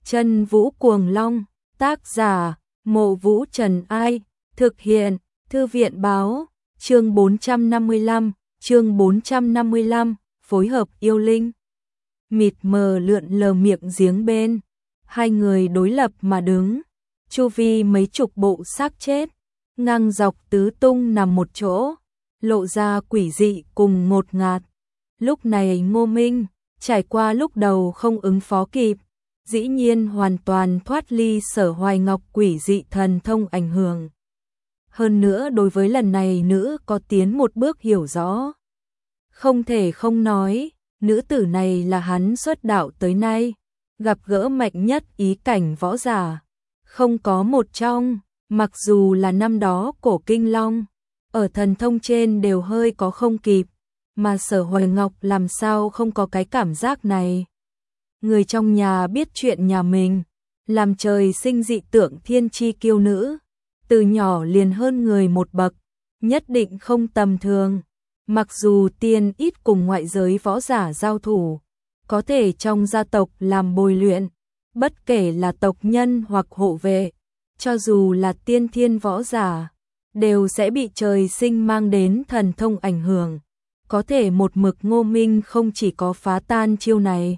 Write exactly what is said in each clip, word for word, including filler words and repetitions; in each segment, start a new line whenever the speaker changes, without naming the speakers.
Chân Vũ Cuồng Long, tác giả, Mộ Vũ Trần Ai, thực hiện, Thư viện báo, chương bốn trăm năm mươi lăm, chương bốn trăm năm mươi lăm, phối hợp yêu linh. Mịt mờ lượn lờ miệng giếng bên, hai người đối lập mà đứng, chu vi mấy chục bộ xác chết, ngang dọc tứ tung nằm một chỗ, lộ ra quỷ dị cùng ngột ngạt. Lúc này Ngô Minh, trải qua lúc đầu không ứng phó kịp, dĩ nhiên hoàn toàn thoát ly Sở Hoài Ngọc quỷ dị thần thông ảnh hưởng. Hơn nữa đối với lần này nữ có tiến một bước hiểu rõ. Không thể không nói, nữ tử này là hắn xuất đạo tới nay, gặp gỡ mạnh nhất ý cảnh võ giả. Không có một trong, mặc dù là năm đó cổ kinh long, ở thần thông trên đều hơi có không kịp, mà Sở Hoài Ngọc làm sao không có cái cảm giác này. Người trong nhà biết chuyện nhà mình, làm trời sinh dị tượng thiên chi kiêu nữ, từ nhỏ liền hơn người một bậc, nhất định không tầm thường. Mặc dù tiên ít cùng ngoại giới võ giả giao thủ, có thể trong gia tộc làm bồi luyện, bất kể là tộc nhân hoặc hộ vệ, cho dù là tiên thiên võ giả, đều sẽ bị trời sinh mang đến thần thông ảnh hưởng. Có thể một mực Ngô Minh không chỉ có phá tan chiêu này,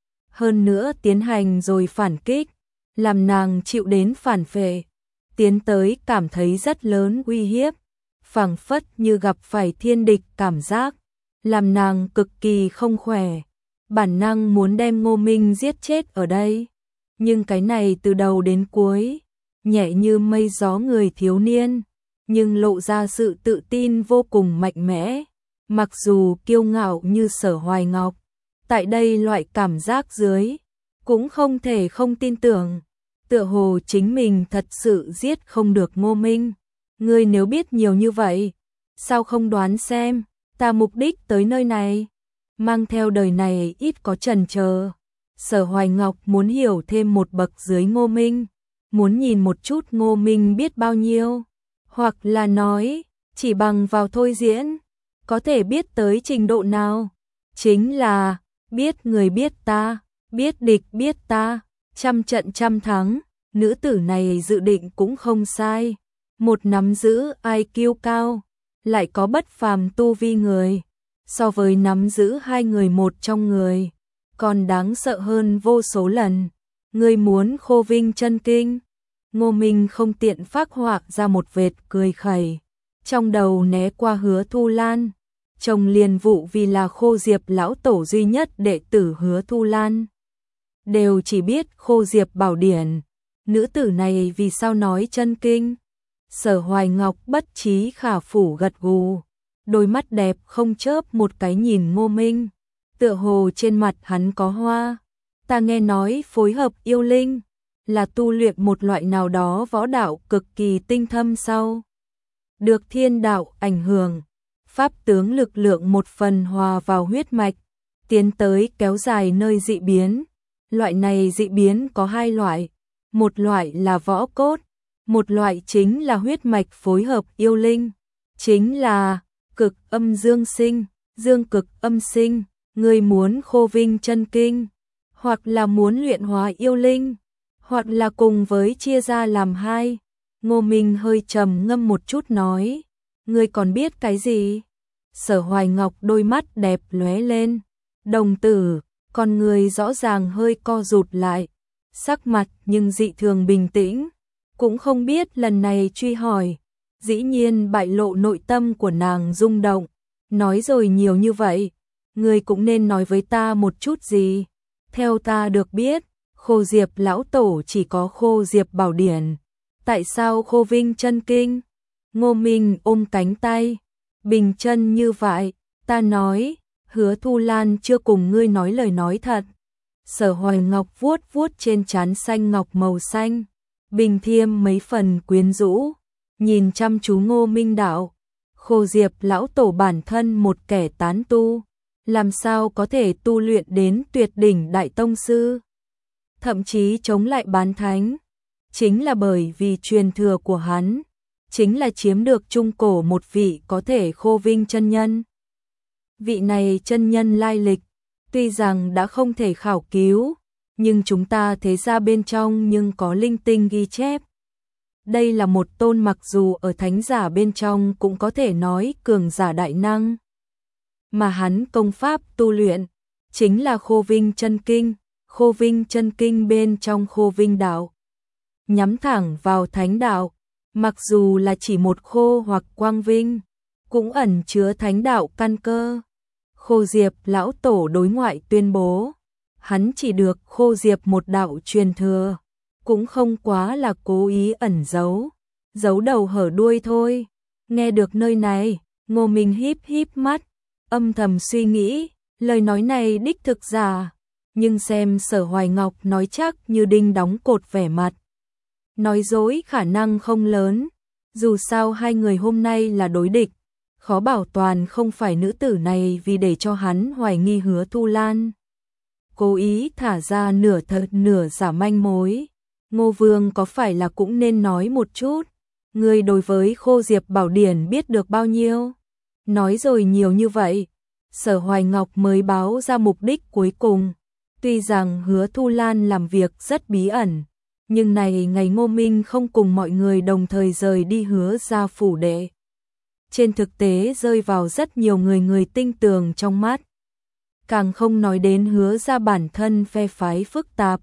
hơn nữa tiến hành rồi phản kích, làm nàng chịu đến phản phệ, tiến tới cảm thấy rất lớn uy hiếp, phảng phất như gặp phải thiên địch cảm giác, làm nàng cực kỳ không khỏe, bản năng muốn đem Ngô Minh giết chết ở đây. Nhưng cái này từ đầu đến cuối, nhẹ như mây gió người thiếu niên, nhưng lộ ra sự tự tin vô cùng mạnh mẽ, mặc dù kiêu ngạo như Sở Hoài Ngọc, tại đây loại cảm giác dưới, cũng không thể không tin tưởng, tựa hồ chính mình thật sự giết không được Ngô Minh. Ngươi nếu biết nhiều như vậy, sao không đoán xem, ta mục đích tới nơi này, mang theo đời này ít có chần chờ. Sở Hoài Ngọc muốn hiểu thêm một bậc dưới Ngô Minh, muốn nhìn một chút Ngô Minh biết bao nhiêu, hoặc là nói, chỉ bằng vào thôi diễn, có thể biết tới trình độ nào, chính là biết người biết ta, biết địch biết ta, trăm trận trăm thắng. Nữ tử này dự định cũng không sai, một nắm giữ i kiu cao, lại có bất phàm tu vi người, so với nắm giữ hai người một trong người, còn đáng sợ hơn vô số lần. Ngươi muốn khô vinh chân kinh? Ngô Minh không tiện phác họa ra một vệt cười khẩy, trong đầu né qua Hứa Thu Lan, chồng liền vụ vì là Khô Diệp lão tổ duy nhất đệ tử Hứa Thu Lan, đều chỉ biết Khô Diệp bảo điển. Nữ tử này vì sao nói chân kinh? Sở Hoài Ngọc bất trí khả phủ gật gù, đôi mắt đẹp không chớp một cái nhìn Ngô Minh, tựa hồ trên mặt hắn có hoa. Ta nghe nói phối hợp yêu linh là tu luyện một loại nào đó võ đạo cực kỳ tinh thâm sau, được thiên đạo ảnh hưởng, pháp tướng lực lượng một phần hòa vào huyết mạch, tiến tới kéo dài nơi dị biến. Loại này dị biến có hai loại, một loại là võ cốt, một loại chính là huyết mạch phối hợp yêu linh, chính là cực âm dương sinh, dương cực âm sinh. Ngươi muốn khô vinh chân kinh, hoặc là muốn luyện hóa yêu linh, hoặc là cùng với chia ra làm hai. Ngô Minh hơi trầm ngâm một chút nói, ngươi còn biết cái gì? Sở Hoài Ngọc đôi mắt đẹp lóe lên, đồng tử, con người rõ ràng hơi co rụt lại, sắc mặt nhưng dị thường bình tĩnh, cũng không biết lần này truy hỏi, dĩ nhiên bại lộ nội tâm của nàng rung động. Nói rồi nhiều như vậy, ngươi cũng nên nói với ta một chút gì. Theo ta được biết, Khô Diệp lão tổ chỉ có Khô Diệp bảo điển, tại sao khô vinh chân kinh? Ngô Minh ôm cánh tay, bình chân như vậy, ta nói, Hứa Thu Lan chưa cùng ngươi nói lời nói thật. Sở Hoài Ngọc vuốt vuốt trên trán xanh ngọc màu xanh, bình thiêm mấy phần quyến rũ, nhìn chăm chú Ngô Minh đạo, Khô Diệp lão tổ bản thân một kẻ tán tu, làm sao có thể tu luyện đến tuyệt đỉnh đại tông sư, thậm chí chống lại bán thánh, chính là bởi vì truyền thừa của hắn, chính là chiếm được trung cổ một vị có thể khô vinh chân nhân. Vị này chân nhân lai lịch, tuy rằng đã không thể khảo cứu, nhưng chúng ta thế ra bên trong nhưng có linh tinh ghi chép. Đây là một tôn mặc dù ở thánh giả bên trong cũng có thể nói cường giả đại năng. Mà hắn công pháp tu luyện chính là Khô Vinh Chân Kinh, Khô Vinh Chân Kinh bên trong Khô Vinh đạo. Nhắm thẳng vào thánh đạo, mặc dù là chỉ một khô hoặc quang vinh, cũng ẩn chứa thánh đạo căn cơ. Khô Diệp lão tổ đối ngoại tuyên bố, hắn chỉ được Khô Diệp một đạo truyền thừa, cũng không quá là cố ý ẩn giấu, giấu đầu hở đuôi thôi. Nghe được nơi này, Ngô Minh híp híp mắt, âm thầm suy nghĩ, lời nói này đích thực giả, nhưng xem Sở Hoài Ngọc nói chắc như đinh đóng cột vẻ mặt. Nói dối khả năng không lớn, dù sao hai người hôm nay là đối địch, khó bảo toàn không phải nữ tử này vì để cho hắn hoài nghi Hứa Thu Lan. Cố ý thả ra nửa thật nửa giả manh mối. Ngô Vương có phải là cũng nên nói một chút, người đối với Khô Diệp Bảo Điển biết được bao nhiêu? Nói rồi nhiều như vậy, Sở Hoài Ngọc mới báo ra mục đích cuối cùng. Tuy rằng Hứa Thu Lan làm việc rất bí ẩn, nhưng này ngày Ngô Minh không cùng mọi người đồng thời rời đi Hứa gia phủ đệ. Trên thực tế rơi vào rất nhiều người người tinh tường trong mắt. Càng không nói đến Hứa gia bản thân phe phái phức tạp.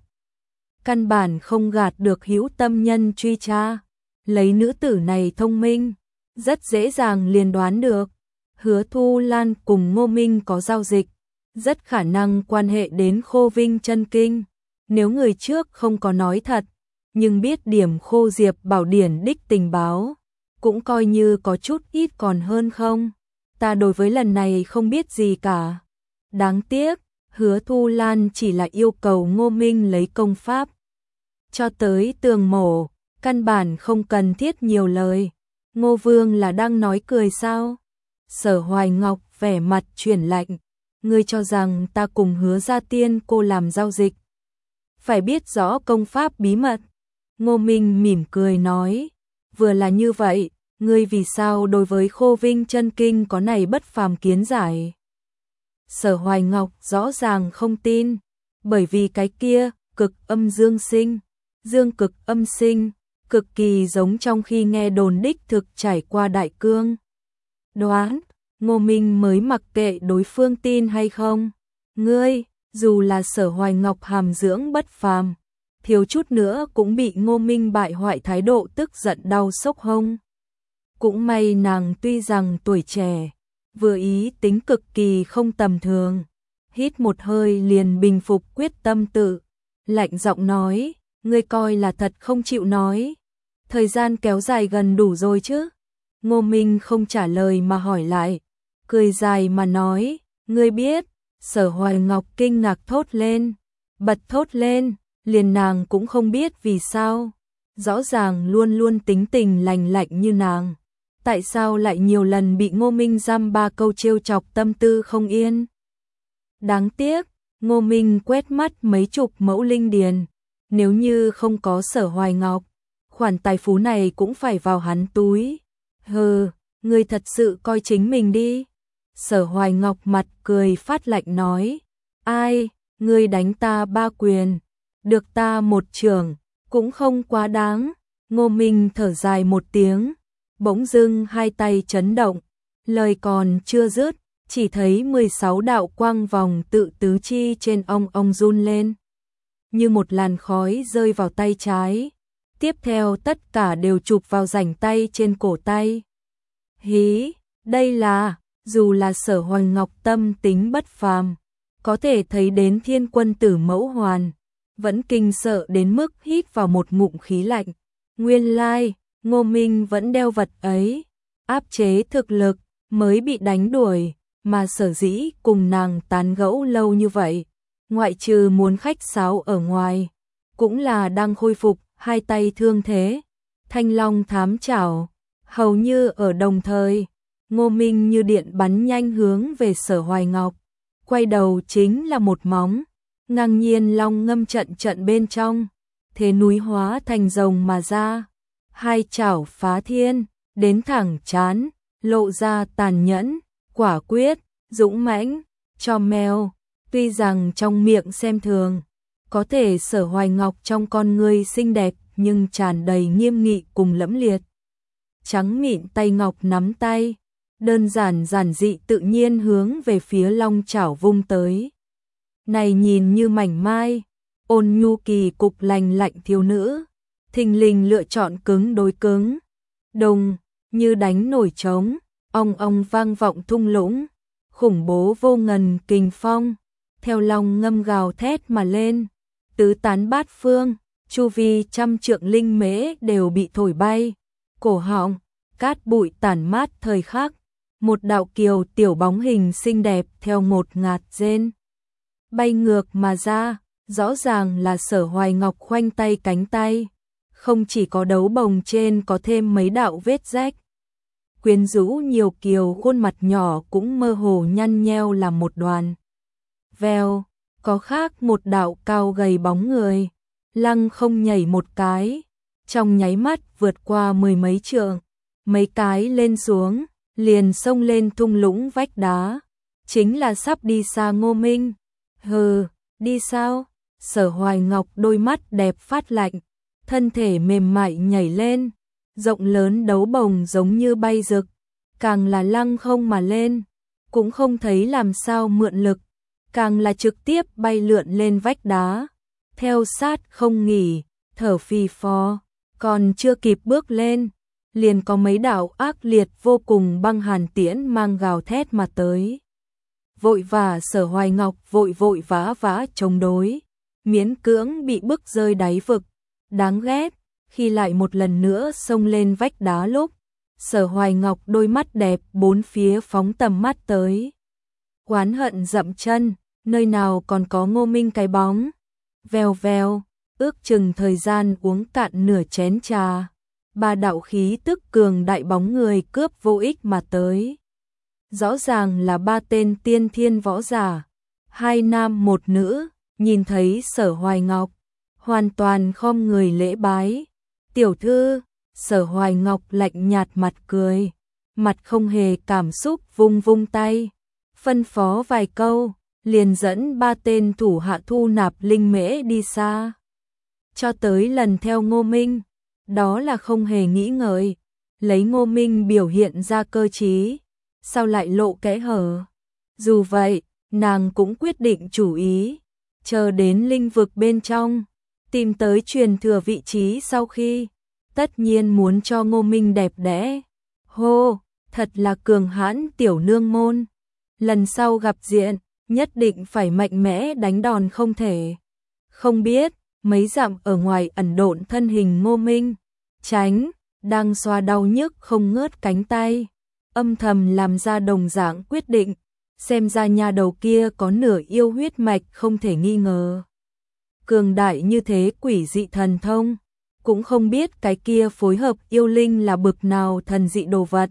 Căn bản không gạt được hữu tâm nhân truy tra. Lấy nữ tử này thông minh, rất dễ dàng liền đoán được. Hứa Thu Lan cùng Ngô Minh có giao dịch, rất khả năng quan hệ đến Khô Vinh Chân Kinh. Nếu người trước không có nói thật, nhưng biết điểm Khô Diệp Bảo Điển đích tình báo, cũng coi như có chút ít còn hơn không. Ta đối với lần này không biết gì cả. Đáng tiếc, Hứa Thu Lan chỉ là yêu cầu Ngô Minh lấy công pháp. Cho tới tường mổ, căn bản không cần thiết nhiều lời. Ngô Vương là đang nói cười sao? Sở Hoài Ngọc vẻ mặt chuyển lạnh. Ngươi cho rằng ta cùng Hứa gia tiên cô làm giao dịch, phải biết rõ công pháp bí mật. Ngô Minh mỉm cười nói, vừa là như vậy, ngươi vì sao đối với Khô Vinh Chân Kinh có này bất phàm kiến giải? Sở Hoài Ngọc rõ ràng không tin, bởi vì cái kia, cực âm dương sinh, dương cực âm sinh, cực kỳ giống trong khi nghe đồn đích thực trải qua đại cương. Đoán, Ngô Minh mới mặc kệ đối phương tin hay không. Ngươi, dù là Sở Hoài Ngọc hàm dưỡng bất phàm, thiếu chút nữa cũng bị Ngô Minh bại hoại thái độ tức giận đau sốc hông. Cũng may nàng tuy rằng tuổi trẻ, vừa ý tính cực kỳ không tầm thường. Hít một hơi liền bình phục quyết tâm tự, lạnh giọng nói, ngươi coi là thật không chịu nói. Thời gian kéo dài gần đủ rồi chứ? Ngô Minh không trả lời mà hỏi lại, cười dài mà nói, ngươi biết. Sở Hoài Ngọc kinh ngạc thốt lên, bật thốt lên, liền nàng cũng không biết vì sao. Rõ ràng luôn luôn tính tình lành lạnh như nàng, tại sao lại nhiều lần bị Ngô Minh giam ba câu trêu chọc tâm tư không yên. Đáng tiếc, Ngô Minh quét mắt mấy chục mẫu linh điền, nếu như không có Sở Hoài Ngọc, khoản tài phú này cũng phải vào hắn túi. Hừ, ngươi thật sự coi chính mình đi. Sở Hoài Ngọc mặt cười phát lạnh nói, ai, ngươi đánh ta ba quyền, được ta một chưởng, cũng không quá đáng. Ngô Minh thở dài một tiếng, bỗng dưng hai tay chấn động, lời còn chưa dứt, chỉ thấy mười sáu đạo quang vòng tự tứ chi trên ong ong run lên, như một làn khói rơi vào tay trái, tiếp theo tất cả đều chụp vào rảnh tay trên cổ tay. Hí, đây là, dù là Sở Hoài Ngọc tâm tính bất phàm, có thể thấy đến Thiên Quân Tử Mẫu Hoàn, vẫn kinh sợ đến mức hít vào một ngụm khí lạnh. Nguyên lai, Ngô Minh vẫn đeo vật ấy, áp chế thực lực, mới bị đánh đuổi, mà sở dĩ cùng nàng tán gẫu lâu như vậy, ngoại trừ muốn khách sáo ở ngoài, cũng là đang khôi phục hai tay thương thế. Thanh Long thám chảo, hầu như ở đồng thời, Ngô Minh như điện bắn nhanh hướng về Sở Hoài Ngọc, quay đầu chính là một móng, ngang nhiên long ngâm trận trận bên trong, thế núi hóa thành rồng mà ra, hai chảo phá thiên, đến thẳng chán, lộ ra tàn nhẫn, quả quyết, dũng mãnh, cho mèo, tuy rằng trong miệng xem thường, Có thể Sở Hoài Ngọc trong con ngươi xinh đẹp nhưng tràn đầy nghiêm nghị cùng lẫm liệt. Trắng mịn tay ngọc nắm tay, đơn giản giản dị tự nhiên hướng về phía long chảo vung tới. Này nhìn như mảnh mai, ôn nhu kỳ cục lành lạnh thiếu nữ, thình lình lựa chọn cứng đối cứng. Đồng, như đánh nổi trống, ong ong vang vọng thung lũng, khủng bố vô ngần kình phong, theo long ngâm gào thét mà lên, tứ tán bát phương, chu vi trăm trượng linh mễ đều bị thổi bay, cổ họng, cát bụi tản mát thời khắc, một đạo kiều tiểu bóng hình xinh đẹp theo ngột ngạt rên bay ngược mà ra, rõ ràng là Sở Hoài Ngọc khoanh tay cánh tay, không chỉ có đấu bồng trên có thêm mấy đạo vết rách. Quyến rũ nhiều kiều khuôn mặt nhỏ cũng mơ hồ nhăn nheo làm một đoàn. Vèo, có khác một đạo cao gầy bóng người, lăng không nhảy một cái, trong nháy mắt vượt qua mười mấy trượng, mấy cái lên xuống, liền xông lên thung lũng vách đá, chính là sắp đi xa Ngô Minh. Hừ, đi sao? Sở Hoài Ngọc đôi mắt đẹp phát lạnh, thân thể mềm mại nhảy lên, rộng lớn đấu bồng giống như bay rực, càng là lăng không mà lên, cũng không thấy làm sao mượn lực, càng là trực tiếp bay lượn lên vách đá, theo sát không nghỉ, thở phì phò, còn chưa kịp bước lên, liền có mấy đạo ác liệt vô cùng băng hàn tiễn mang gào thét mà tới. Vội vã Sở Hoài Ngọc vội vội vã vã chống đối, miễn cưỡng bị bức rơi đáy vực, đáng ghét, khi lại một lần nữa xông lên vách đá lúc, Sở Hoài Ngọc đôi mắt đẹp bốn phía phóng tầm mắt tới. Oán hận dậm chân, nơi nào còn có Ngô Minh cái bóng. Vèo vèo, ước chừng thời gian uống cạn nửa chén trà, ba đạo khí tức cường đại bóng người cướp vô ích mà tới. Rõ ràng là ba tên tiên thiên võ giả, hai nam một nữ, nhìn thấy Sở Hoài Ngọc, hoàn toàn khom người lễ bái. Tiểu thư, Sở Hoài Ngọc lạnh nhạt mặt cười, mặt không hề cảm xúc vung vung tay, phân phó vài câu, liền dẫn ba tên thủ hạ thu nạp linh mễ đi xa. Cho tới lần theo Ngô Minh, đó là không hề nghĩ ngợi, lấy Ngô Minh biểu hiện ra cơ trí, sao lại lộ kẽ hở. Dù vậy, nàng cũng quyết định chủ ý, chờ đến linh vực bên trong, tìm tới truyền thừa vị trí sau khi, tất nhiên muốn cho Ngô Minh đẹp đẽ. Hô, thật là cường hãn tiểu nương môn. Lần sau gặp diện, nhất định phải mạnh mẽ đánh đòn không thể. Không biết, mấy dặm ở ngoài ẩn độn thân hình Ngô Minh, tránh, đang xoa đau nhức không ngớt cánh tay, âm thầm làm ra đồng dạng quyết định, xem ra nhà đầu kia có nửa yêu huyết mạch không thể nghi ngờ. Cường đại như thế quỷ dị thần thông, cũng không biết cái kia phối hợp yêu linh là bực nào thần dị đồ vật.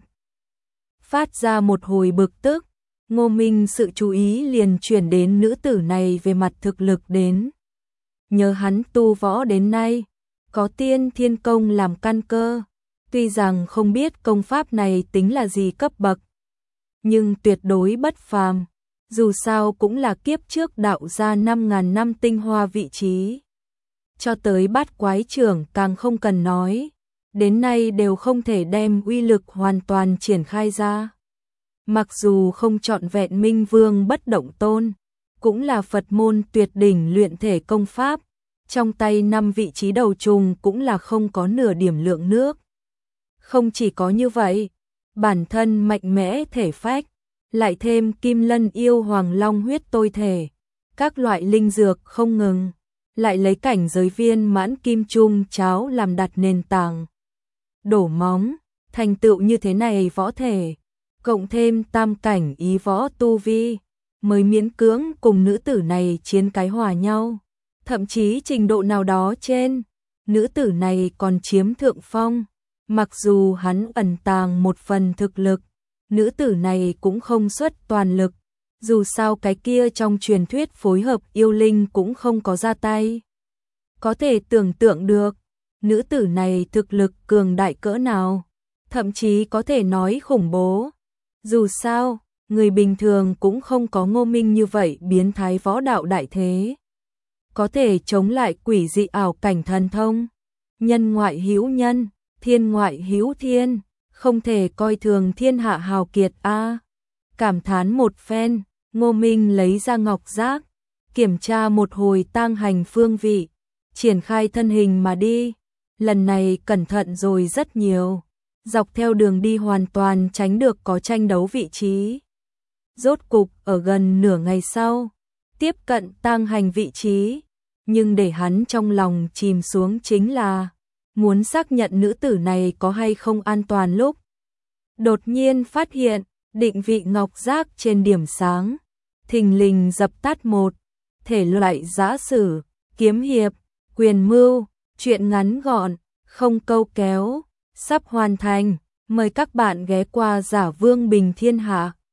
Phát ra một hồi bực tức, Ngô Minh sự chú ý liền chuyển đến nữ tử này về mặt thực lực đến. Nhờ hắn tu võ đến nay, có tiên thiên công làm căn cơ, tuy rằng không biết công pháp này tính là gì cấp bậc, nhưng tuyệt đối bất phàm, dù sao cũng là kiếp trước đạo ra năm ngàn năm tinh hoa vị trí. Cho tới bát quái trưởng càng không cần nói, đến nay đều không thể đem uy lực hoàn toàn triển khai ra. Mặc dù không trọn vẹn Minh Vương bất động tôn, cũng là Phật môn tuyệt đỉnh luyện thể công pháp, trong tay năm vị trí đầu trùng cũng là không có nửa điểm lượng nước. Không chỉ có như vậy, bản thân mạnh mẽ thể phách, lại thêm Kim Lân yêu hoàng long huyết tôi thể, các loại linh dược không ngừng, lại lấy cảnh giới viên mãn kim trung cháo làm đặt nền tảng. Đổ móng, thành tựu như thế này võ thể, cộng thêm tam cảnh ý võ tu vi, mới miễn cưỡng cùng nữ tử này chiến cái hòa nhau. Thậm chí trình độ nào đó trên, nữ tử này còn chiếm thượng phong. Mặc dù hắn ẩn tàng một phần thực lực, nữ tử này cũng không xuất toàn lực. Dù sao cái kia trong truyền thuyết phối hợp yêu linh cũng không có ra tay. Có thể tưởng tượng được, nữ tử này thực lực cường đại cỡ nào, thậm chí có thể nói khủng bố. Dù sao, người bình thường cũng không có Ngô Minh như vậy biến thái võ đạo đại thế. có thể chống lại quỷ dị ảo cảnh thần thông. Nhân ngoại hữu nhân, thiên ngoại hữu thiên, không thể coi thường thiên hạ hào kiệt a. Cảm thán một phen, Ngô Minh lấy ra ngọc giác, kiểm tra một hồi tang hành phương vị, triển khai thân hình mà đi. Lần này cẩn thận rồi rất nhiều, dọc theo đường đi hoàn toàn tránh được có tranh đấu vị trí. Rốt cục ở gần nửa ngày sau, tiếp cận tang hành vị trí, nhưng để hắn trong lòng chìm xuống chính là muốn xác nhận nữ tử này có hay không an toàn lúc. Đột nhiên phát hiện, định vị ngọc giác trên điểm sáng, thình lình dập tắt một, thể loại giã sử, kiếm hiệp, quyền mưu, truyện ngắn gọn, không câu kéo, sắp hoàn thành, mời các bạn ghé qua Giả Vương Bình Thiên Hạ.